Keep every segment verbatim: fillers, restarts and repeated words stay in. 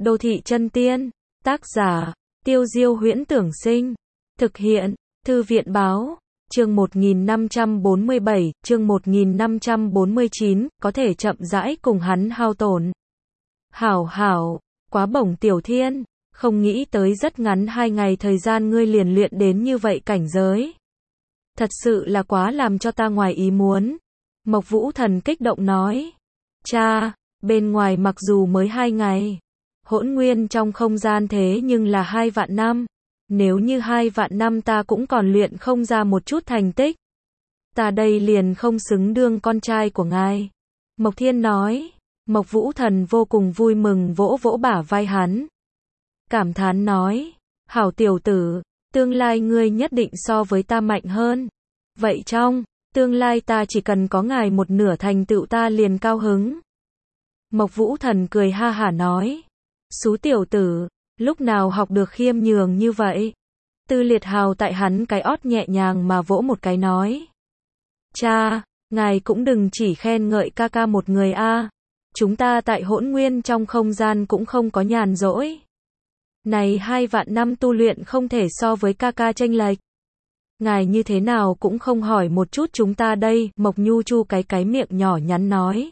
Đô thị chân tiên, tác giả, Tiêu Diêu Huyễn Tưởng Sinh, thực hiện, Thư viện Báo, chương một nghìn năm trăm bốn mươi bảy, chương một nghìn năm trăm bốn mươi chín, có thể chậm rãi cùng hắn hao tổn. Hảo hảo, quá bổng Tiểu Thiên, không nghĩ tới rất ngắn hai ngày thời gian ngươi liền luyện đến như vậy cảnh giới. Thật sự là quá làm cho ta ngoài ý muốn. Mộc Vũ Thần kích động nói. Cha, bên ngoài mặc dù mới hai ngày, hỗn nguyên trong không gian thế nhưng là hai vạn năm. Nếu như hai vạn năm ta cũng còn luyện không ra một chút thành tích, ta đây liền không xứng đương con trai của ngài. Mộc Thiên nói. Mộc Vũ Thần vô cùng vui mừng vỗ vỗ bả vai hắn. Cảm thán nói. Hảo tiểu tử, tương lai ngươi nhất định so với ta mạnh hơn. Vậy trong tương lai ta chỉ cần có ngài một nửa thành tựu ta liền cao hứng. Mộc Vũ Thần cười ha hả nói. Xú tiểu tử, lúc nào học được khiêm nhường như vậy? Tư Liệt Hào tại hắn cái ót nhẹ nhàng mà vỗ một cái nói. Cha, ngài cũng đừng chỉ khen ngợi ca ca một người a. Chúng ta tại hỗn nguyên trong không gian cũng không có nhàn rỗi. Này hai vạn năm tu luyện không thể so với ca ca chênh lệch. Ngài như thế nào cũng không hỏi một chút chúng ta đây, Mộc Nhu chu cái cái miệng nhỏ nhắn nói.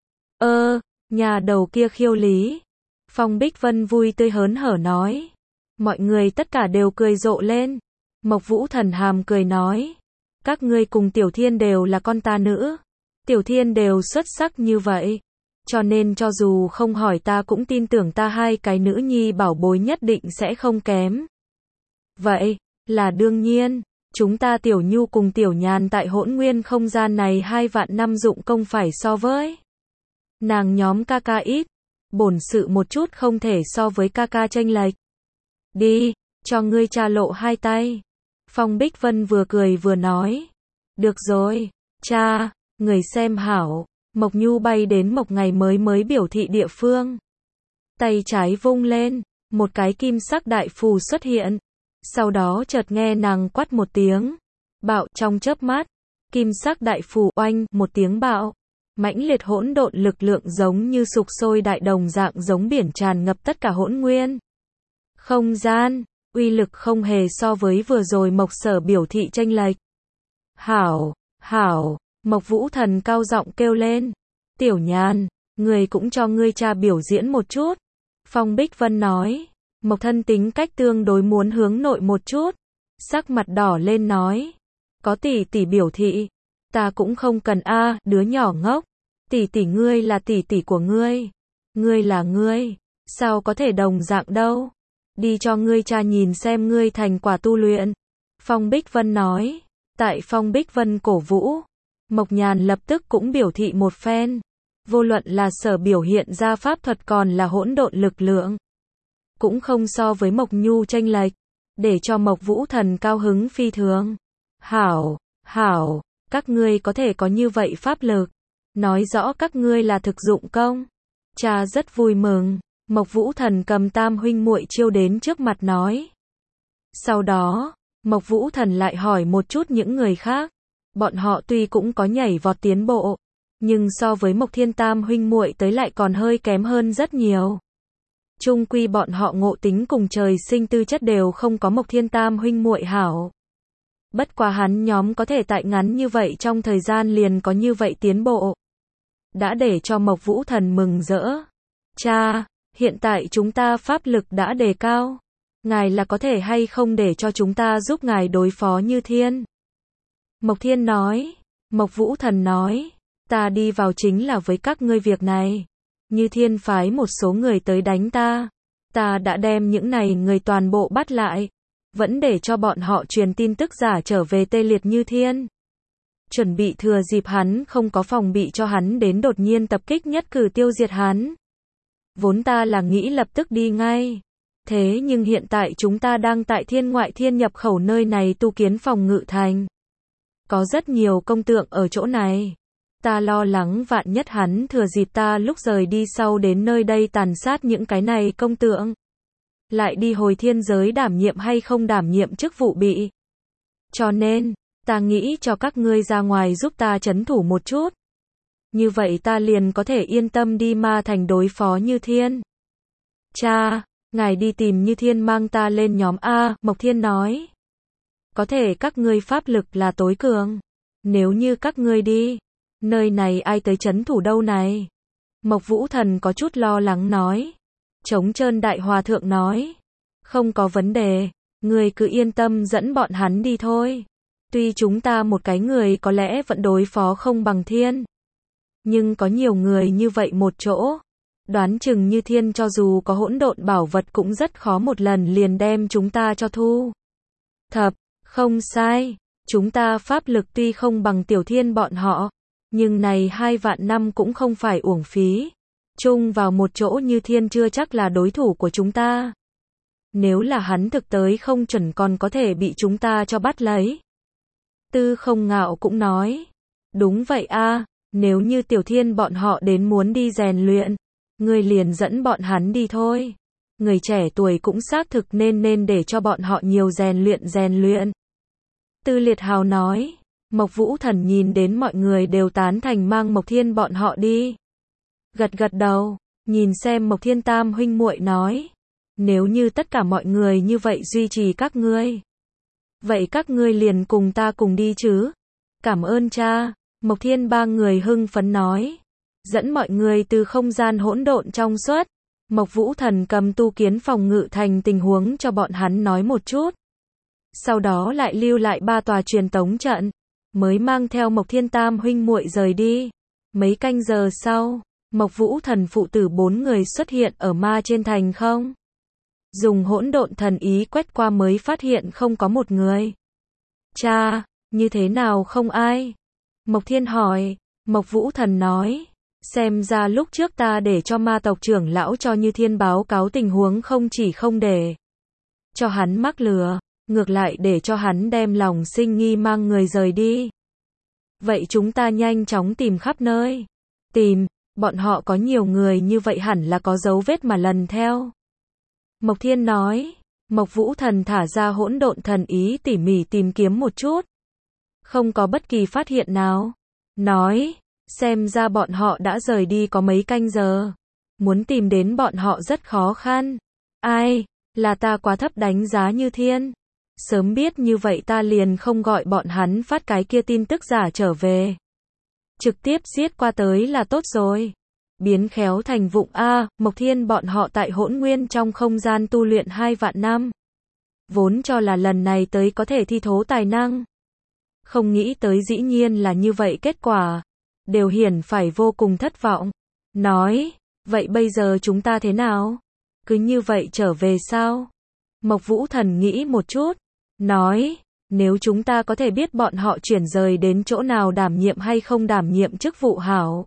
Ơ, nhà đầu kia khiêu lý. Phong Bích Vân vui tươi hớn hở nói. Mọi người tất cả đều cười rộ lên. Mộc Vũ Thần hàm cười nói. Các ngươi cùng Tiểu Thiên đều là con ta nữ. Tiểu Thiên đều xuất sắc như vậy. Cho nên cho dù không hỏi ta cũng tin tưởng ta hai cái nữ nhi bảo bối nhất định sẽ không kém. Vậy, là đương nhiên. Chúng ta Tiểu Nhu cùng Tiểu Nhàn tại hỗn nguyên không gian này hai vạn năm dụng công phải so với nàng nhóm ca ca ít. Bổn sự một chút không thể so với ca ca chênh lệch. Đi, cho ngươi cha lộ hai tay. Phong Bích Vân vừa cười vừa nói. Được rồi, cha, người xem hảo. Mộc Nhu bay đến Mộc Ngày mới mới biểu thị địa phương. Tay trái vung lên, một cái kim sắc đại phù xuất hiện. Sau đó chợt nghe nàng quát một tiếng. Bạo trong chớp mắt. Kim sắc đại phù oanh một tiếng bạo. Mãnh liệt hỗn độn lực lượng giống như sục sôi đại đồng dạng giống biển tràn ngập tất cả hỗn nguyên. Không gian, uy lực không hề so với vừa rồi Mộc Sở biểu thị chênh lệch. Hảo, hảo, Mộc Vũ Thần cao giọng kêu lên. Tiểu Nhàn, người cũng cho ngươi cha biểu diễn một chút. Phong Bích Vân nói. Mộc Thân tính cách tương đối muốn hướng nội một chút. Sắc mặt đỏ lên nói. Có tỷ tỷ biểu thị. Ta cũng không cần a, đứa nhỏ ngốc. Tỷ tỷ ngươi là tỷ tỷ của ngươi. Ngươi là ngươi. Sao có thể đồng dạng đâu. Đi cho ngươi cha nhìn xem ngươi thành quả tu luyện. Phong Bích Vân nói. Tại Phong Bích Vân cổ vũ. Mộc Nhàn lập tức cũng biểu thị một phen. Vô luận là sở biểu hiện ra pháp thuật còn là hỗn độn lực lượng. Cũng không so với Mộc Nhu chênh lệch. Để cho Mộc Vũ Thần cao hứng phi thường. Hảo, hảo, các ngươi có thể có như vậy pháp lực. Nói rõ các ngươi là thực dụng công. Cha rất vui mừng. Mộc Vũ Thần cầm tam huynh muội chiêu đến trước mặt nói. Sau đó, Mộc Vũ Thần lại hỏi một chút những người khác. Bọn họ tuy cũng có nhảy vọt tiến bộ, nhưng so với Mộc Thiên tam huynh muội tới lại còn hơi kém hơn rất nhiều. Chung quy bọn họ ngộ tính cùng trời sinh tư chất đều không có Mộc Thiên tam huynh muội hảo. Bất quá hắn nhóm có thể tại ngắn như vậy trong thời gian liền có như vậy tiến bộ. Đã để cho Mộc Vũ Thần mừng rỡ. Cha, hiện tại chúng ta pháp lực đã đề cao. Ngài là có thể hay không để cho chúng ta giúp ngài đối phó Như Thiên? Mộc Thiên nói. Mộc Vũ Thần nói. Ta đi vào chính là với các ngươi việc này. Như Thiên phái một số người tới đánh ta. Ta đã đem những này người toàn bộ bắt lại. Vẫn để cho bọn họ truyền tin tức giả trở về tê liệt Như Thiên. Chuẩn bị thừa dịp hắn không có phòng bị cho hắn đến đột nhiên tập kích nhất cử tiêu diệt hắn. Vốn ta là nghĩ lập tức đi ngay. Thế nhưng hiện tại chúng ta đang tại thiên ngoại thiên nhập khẩu nơi này tu kiến phòng ngự thành. Có rất nhiều công tượng ở chỗ này. Ta lo lắng vạn nhất hắn thừa dịp ta lúc rời đi sau đến nơi đây tàn sát những cái này công tượng. Lại đi hồi thiên giới đảm nhiệm hay không đảm nhiệm chức vụ bị. Cho nên, ta nghĩ cho các ngươi ra ngoài giúp ta trấn thủ một chút. Như vậy ta liền có thể yên tâm đi ma thành đối phó Như Thiên. Cha, ngài đi tìm Như Thiên mang ta lên nhóm A, Mộc Thiên nói. Có thể các ngươi pháp lực là tối cường. Nếu như các ngươi đi, nơi này ai tới trấn thủ đâu này? Mộc Vũ Thần có chút lo lắng nói. Trống Trơn Đại Hòa Thượng nói. Không có vấn đề, ngươi cứ yên tâm dẫn bọn hắn đi thôi. Tuy chúng ta một cái người có lẽ vẫn đối phó không bằng Thiên. Nhưng có nhiều người như vậy một chỗ. Đoán chừng Như Thiên cho dù có hỗn độn bảo vật cũng rất khó một lần liền đem chúng ta cho thu. Thập, không sai. Chúng ta pháp lực tuy không bằng Tiểu Thiên bọn họ. Nhưng này hai vạn năm cũng không phải uổng phí. Chung vào một chỗ Như Thiên chưa chắc là đối thủ của chúng ta. Nếu là hắn thực tới không chuẩn còn có thể bị chúng ta cho bắt lấy. Tư Không Ngạo cũng nói. Đúng vậy a, nếu như Tiểu Thiên bọn họ đến muốn đi rèn luyện, ngươi liền dẫn bọn hắn đi thôi. Người trẻ tuổi cũng xác thực nên nên để cho bọn họ nhiều rèn luyện rèn luyện. Tư Liệt Hào nói. Mộc Vũ Thần nhìn đến mọi người đều tán thành mang Mộc Thiên bọn họ đi. Gật gật đầu, nhìn xem Mộc Thiên tam huynh muội nói. Nếu như tất cả mọi người như vậy duy trì các ngươi. Vậy các ngươi liền cùng ta cùng đi chứ? Cảm ơn cha, Mộc Thiên ba người hưng phấn nói. Dẫn mọi người từ không gian hỗn độn trong suốt. Mộc Vũ Thần cầm tu kiến phòng ngự thành tình huống cho bọn hắn nói một chút. Sau đó lại lưu lại ba tòa truyền tống trận. Mới mang theo Mộc Thiên tam huynh muội rời đi. Mấy canh giờ sau, Mộc Vũ Thần phụ tử bốn người xuất hiện ở ma trên thành không. Dùng hỗn độn thần ý quét qua mới phát hiện không có một người. Cha, như thế nào không ai? Mộc Thiên hỏi. Mộc Vũ Thần nói. Xem ra lúc trước ta để cho ma tộc trưởng lão cho Như Thiên báo cáo tình huống không chỉ không để cho hắn mắc lừa, ngược lại để cho hắn đem lòng sinh nghi mang người rời đi. Vậy chúng ta nhanh chóng tìm khắp nơi. Tìm, bọn họ có nhiều người như vậy hẳn là có dấu vết mà lần theo. Mộc Thiên nói. Mộc Vũ Thần thả ra hỗn độn thần ý tỉ mỉ tìm kiếm một chút. Không có bất kỳ phát hiện nào. Nói, xem ra bọn họ đã rời đi có mấy canh giờ. Muốn tìm đến bọn họ rất khó khăn. Ai, là ta quá thấp đánh giá Như Thiên. Sớm biết như vậy ta liền không gọi bọn hắn phát cái kia tin tức giả trở về. Trực tiếp giết qua tới là tốt rồi. Biến khéo thành vụng A, Mộc Thiên bọn họ tại hỗn nguyên trong không gian tu luyện hai vạn năm. Vốn cho là lần này tới có thể thi thố tài năng. Không nghĩ tới dĩ nhiên là như vậy kết quả. Đều hiển phải vô cùng thất vọng. Nói, vậy bây giờ chúng ta thế nào? Cứ như vậy trở về sao? Mộc Vũ Thần nghĩ một chút. Nói, nếu chúng ta có thể biết bọn họ chuyển rời đến chỗ nào đảm nhiệm hay không đảm nhiệm chức vụ hảo.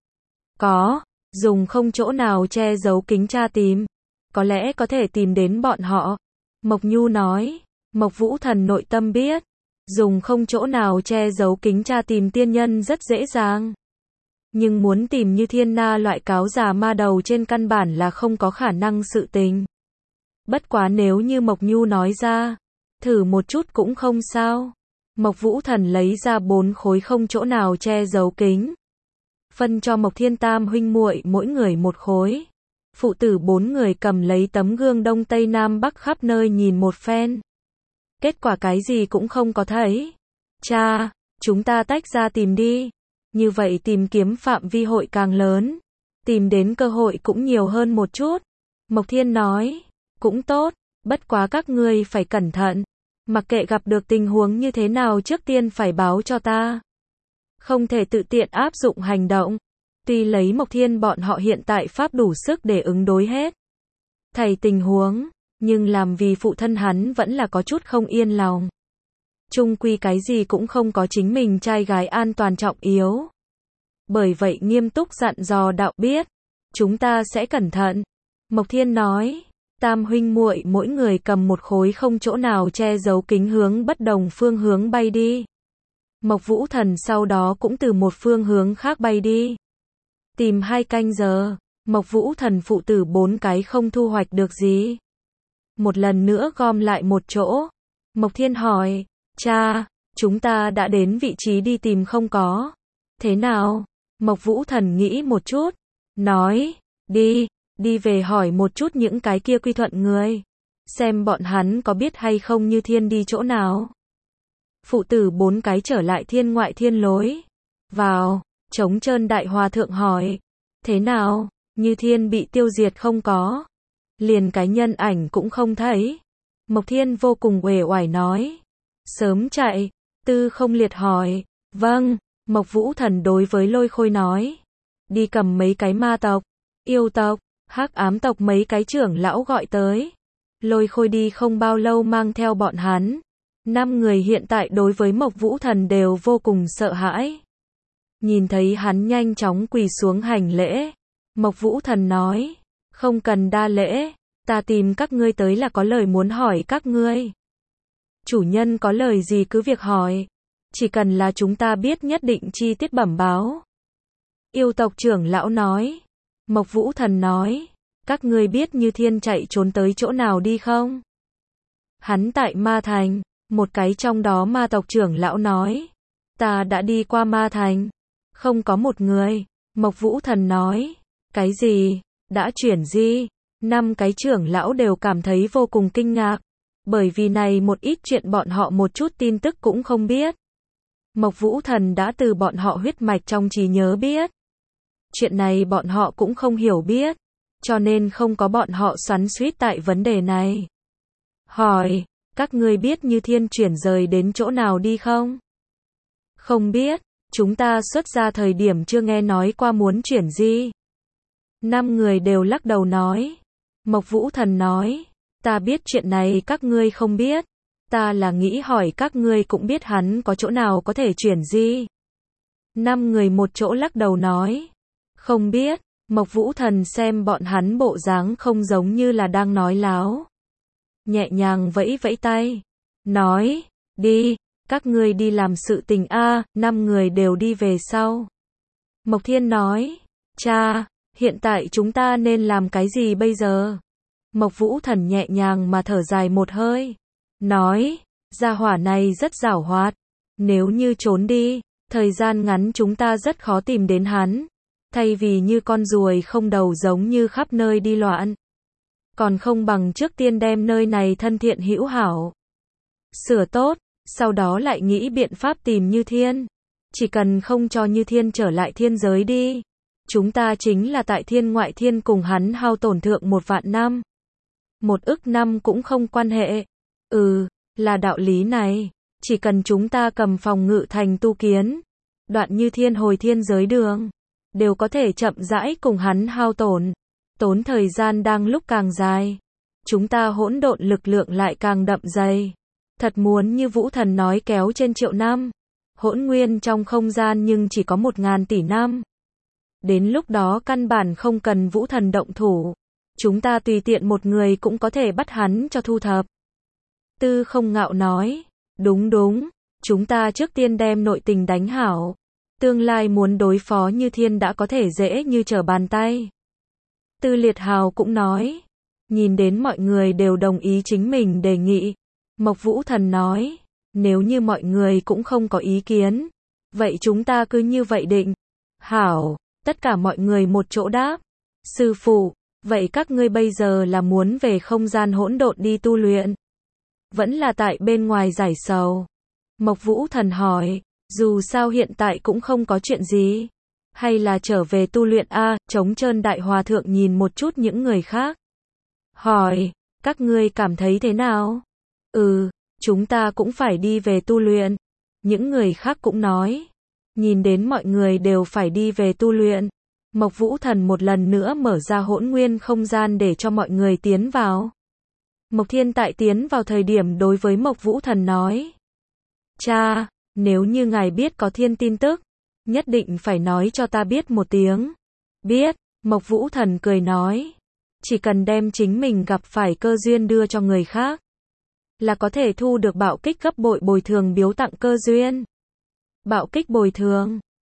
Có, dùng không chỗ nào che giấu kính tra tìm. Có lẽ có thể tìm đến bọn họ. Mộc Nhu nói. Mộc Vũ Thần nội tâm biết. Dùng không chỗ nào che giấu kính tra tìm tiên nhân rất dễ dàng. Nhưng muốn tìm Như Thiên Na loại cáo già ma đầu trên căn bản là không có khả năng sự tình. Bất quá nếu như Mộc Nhu nói ra, thử một chút cũng không sao. Mộc Vũ Thần lấy ra bốn khối không chỗ nào che giấu kính. Phân cho Mộc Thiên tam huynh muội mỗi người một khối. Phụ tử bốn người cầm lấy tấm gương đông tây nam bắc khắp nơi nhìn một phen. Kết quả cái gì cũng không có thấy. Cha, chúng ta tách ra tìm đi. Như vậy tìm kiếm phạm vi hội càng lớn. Tìm đến cơ hội cũng nhiều hơn một chút. Mộc Thiên nói. Cũng tốt, bất quá các ngươi phải cẩn thận. Mặc kệ gặp được tình huống như thế nào trước tiên phải báo cho ta. Không thể tự tiện áp dụng hành động. Tuy lấy Mộc Thiên bọn họ hiện tại pháp đủ sức để ứng đối hết thầy tình huống, nhưng làm vì phụ thân hắn vẫn là có chút không yên lòng. Chung quy cái gì cũng không có chính mình trai gái an toàn trọng yếu. Bởi vậy nghiêm túc dặn dò đạo biết. Chúng ta sẽ cẩn thận. Mộc Thiên nói. Tam huynh muội mỗi người cầm một khối không chỗ nào che giấu kính hướng bất đồng phương hướng bay đi. Mộc Vũ Thần sau đó cũng từ một phương hướng khác bay đi. Tìm hai canh giờ, Mộc Vũ Thần phụ tử bốn cái không thu hoạch được gì. Một lần nữa gom lại một chỗ. Mộc Thiên hỏi, cha, chúng ta đã đến vị trí đi tìm không có. Thế nào? Mộc Vũ Thần nghĩ một chút. Nói, đi, đi về hỏi một chút những cái kia quy thuận người, xem bọn hắn có biết hay không Như Thiên đi chỗ nào. Phụ tử bốn cái trở lại thiên ngoại thiên lối. Vào, Trống Trơn Đại Hòa Thượng hỏi, thế nào, Như Thiên bị tiêu diệt không có? Liền cái nhân ảnh cũng không thấy. Mộc Thiên vô cùng uể oải nói, sớm chạy. Tư Không Liệt hỏi, vâng. Mộc Vũ Thần đối với Lôi Khôi nói, đi cầm mấy cái ma tộc, yêu tộc, hắc ám tộc mấy cái trưởng lão gọi tới. Lôi Khôi đi không bao lâu mang theo bọn hắn. Năm người hiện tại đối với Mộc Vũ Thần đều vô cùng sợ hãi. Nhìn thấy hắn nhanh chóng quỳ xuống hành lễ. Mộc Vũ Thần nói, không cần đa lễ, ta tìm các ngươi tới là có lời muốn hỏi các ngươi. Chủ nhân có lời gì cứ việc hỏi, chỉ cần là chúng ta biết nhất định chi tiết bẩm báo. Yêu tộc trưởng lão nói. Mộc Vũ Thần nói, các ngươi biết Như Thiên chạy trốn tới chỗ nào đi không? Hắn tại Ma Thành. Một cái trong đó ma tộc trưởng lão nói, ta đã đi qua Ma Thành, không có một người. Mộc Vũ Thần nói, cái gì, đã chuyển di? Năm cái trưởng lão đều cảm thấy vô cùng kinh ngạc, bởi vì này một ít chuyện bọn họ một chút tin tức cũng không biết. Mộc Vũ Thần đã từ bọn họ huyết mạch trong trí nhớ biết. Chuyện này bọn họ cũng không hiểu biết, cho nên không có bọn họ xoắn xuýt tại vấn đề này. Hỏi, các ngươi biết Như Thiên chuyển rời đến chỗ nào đi không? Không biết, chúng ta xuất ra thời điểm chưa nghe nói qua muốn chuyển di. Năm người đều lắc đầu nói. Mộc Vũ Thần nói, ta biết chuyện này các ngươi không biết. Ta là nghĩ hỏi các ngươi cũng biết hắn có chỗ nào có thể chuyển di. Năm người một chỗ lắc đầu nói, không biết. Mộc Vũ Thần xem bọn hắn bộ dáng không giống như là đang nói láo. Nhẹ nhàng vẫy vẫy tay, nói, đi, các ngươi đi làm sự tình a. Năm người đều đi về sau. Mộc Thiên nói, cha, hiện tại chúng ta nên làm cái gì bây giờ? Mộc Vũ Thần nhẹ nhàng mà thở dài một hơi, nói, gia hỏa này rất giảo hoạt, nếu như trốn đi, thời gian ngắn chúng ta rất khó tìm đến hắn, thay vì như con ruồi không đầu giống như khắp nơi đi loạn. Còn không bằng trước tiên đem nơi này thân thiện hữu hảo sửa tốt, sau đó lại nghĩ biện pháp tìm Như Thiên. Chỉ cần không cho Như Thiên trở lại thiên giới đi, chúng ta chính là tại thiên ngoại thiên cùng hắn hao tổn thượng một vạn năm. Một ức năm cũng không quan hệ. Ừ, là đạo lý này. Chỉ cần chúng ta cầm phòng ngự thành tu kiến, đoạn Như Thiên hồi thiên giới đường, đều có thể chậm rãi cùng hắn hao tổn. Tốn thời gian đang lúc càng dài, chúng ta hỗn độn lực lượng lại càng đậm dày. Thật muốn như Vũ Thần nói kéo trên triệu năm, hỗn nguyên trong không gian nhưng chỉ có một ngàn tỷ năm. Đến lúc đó căn bản không cần Vũ Thần động thủ, chúng ta tùy tiện một người cũng có thể bắt hắn cho thu thập. Tư Không Ngạo nói, đúng đúng, chúng ta trước tiên đem nội tình đánh hảo, tương lai muốn đối phó Như Thiên đã có thể dễ như trở bàn tay. Tư Liệt Hào cũng nói, nhìn đến mọi người đều đồng ý chính mình đề nghị. Mộc Vũ Thần nói, nếu như mọi người cũng không có ý kiến, vậy chúng ta cứ như vậy định. Hảo, tất cả mọi người một chỗ đáp. Sư phụ, vậy các ngươi bây giờ là muốn về không gian hỗn độn đi tu luyện? Vẫn là tại bên ngoài giải sầu? Mộc Vũ Thần hỏi, dù sao hiện tại cũng không có chuyện gì. Hay là trở về tu luyện a? Trống Trơn Đại Hòa Thượng nhìn một chút những người khác. Hỏi, các ngươi cảm thấy thế nào? Ừ, chúng ta cũng phải đi về tu luyện. Những người khác cũng nói. Nhìn đến mọi người đều phải đi về tu luyện. Mộc Vũ Thần một lần nữa mở ra hỗn nguyên không gian để cho mọi người tiến vào. Mộc Thiên tại tiến vào thời điểm đối với Mộc Vũ Thần nói. Cha, nếu như ngài biết có thiên tin tức, nhất định phải nói cho ta biết một tiếng. Biết, Mộc Vũ Thần cười nói. Chỉ cần đem chính mình gặp phải cơ duyên đưa cho người khác, là có thể thu được bạo kích gấp bội bồi thường biếu tặng cơ duyên. Bạo kích bồi thường,